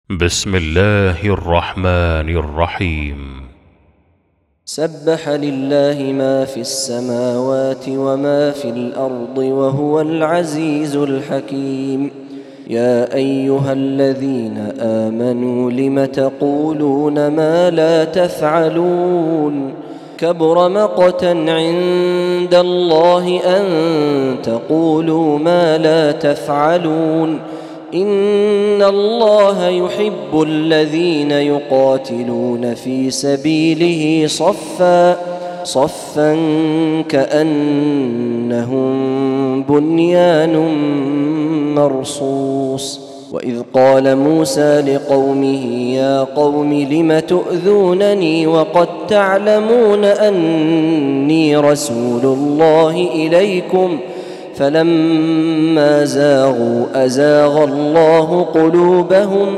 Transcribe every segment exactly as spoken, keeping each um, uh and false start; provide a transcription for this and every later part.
بسم الله الرحمن الرحيم. سبح لله ما في السماوات وما في الأرض وهو العزيز الحكيم. يا أيها الذين آمنوا لم تقولون ما لا تفعلون كبر مقتا عند الله أن تقولوا ما لا تفعلون إن الله يحب الذين يقاتلون في سبيله صفا صفا كأنهم بنيان مرصوص. وإذ قال موسى لقومه يا قوم لم تؤذونني وقد تعلمون أني رسول الله إليكم فلما زاغوا أزاغ الله قلوبهم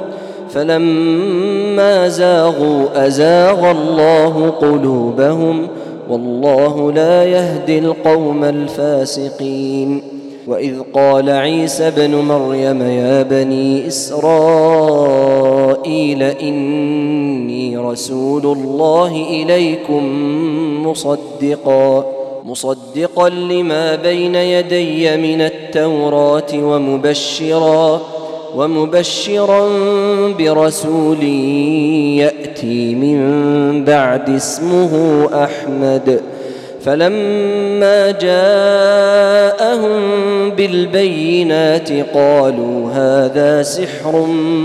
فلما زاغوا أزاغ الله قلوبهم والله لا يهدي القوم الفاسقين. وإذ قال عيسى ابن مريم يا بني إسرائيل إني رسول الله إليكم مصدقا مصدقا لما بين يدي من التوراة ومبشرا ومبشرا برسول يأتي من بعد اسمه أحمد. فلما جاءهم بالبينات قالوا هذا سحر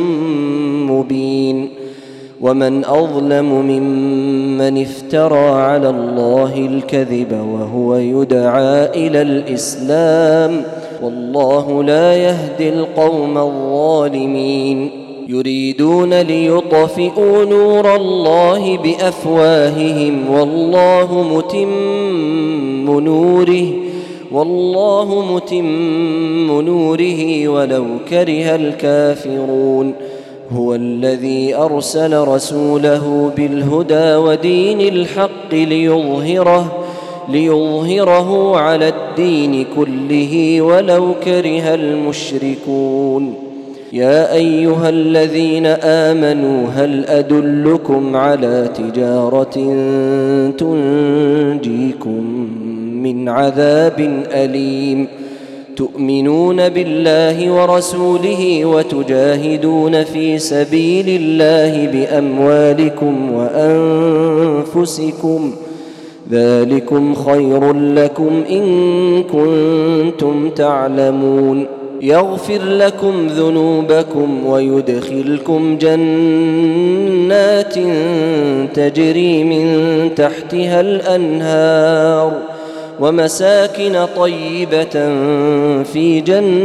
مبين. ومن أظلم ممن افترى على الله الكذب وهو يدعى إلى الإسلام والله لا يهدي القوم الظالمين. يريدون ليطفئوا نور الله بأفواههم والله متم نوره والله متم نوره ولو كره الكافرون. هو الذي أرسل رسوله بالهدى ودين الحق ليظهره ليظهره على الدين كله ولو كره المشركون. يا أيها الذين آمنوا هل أدلكم على تجارة تنجيكم من عذاب أليم تؤمنون بالله ورسوله وتجاهدون في سبيل الله بأموالكم وأنفسكم ذلكم خير لكم إن كنتم تعلمون. يغفر لكم ذنوبكم ويدخلكم جنات تجري من تحتها الأنهار ومساكن طيبة في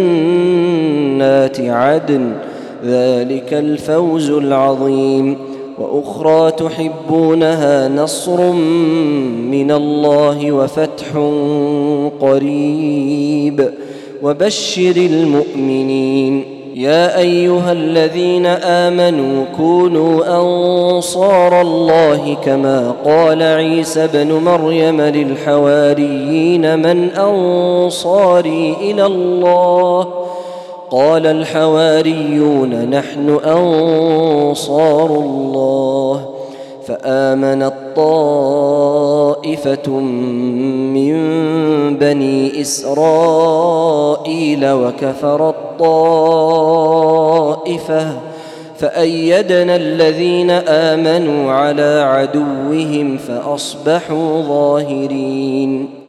جنات عدن ذلك الفوز العظيم. وأخرى تحبونها نصر من الله وفتح قريب وبشر المؤمنين. يا أيها الذين آمنوا كونوا أنصار الله كما قال عيسى ابن مريم للحواريين من أنصاري إلى الله قال الحواريون نحن أنصار الله. فآمنت طائفة من بني إسرائيل وكفرت طائفة فأيدنا الذين آمنوا على عدوهم فأصبحوا ظاهرين.